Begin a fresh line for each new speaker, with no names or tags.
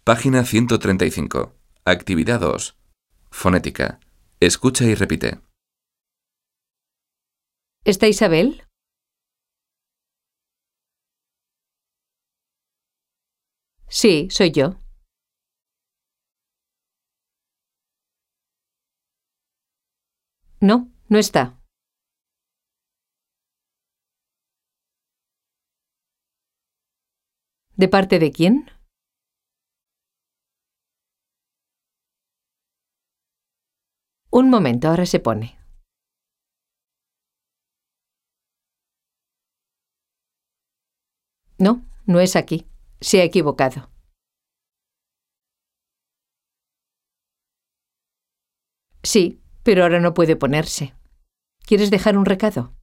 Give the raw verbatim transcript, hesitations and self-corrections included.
Página ciento treinta y cinco. Actividad dos. Fonética. Escucha y repite.
¿Está Isabel? Sí, soy yo. No, no está. ¿De parte de quién? Un momento, ahora se pone. No, no es aquí. Se ha equivocado. Sí, pero ahora no puede ponerse. ¿Quieres dejar un recado?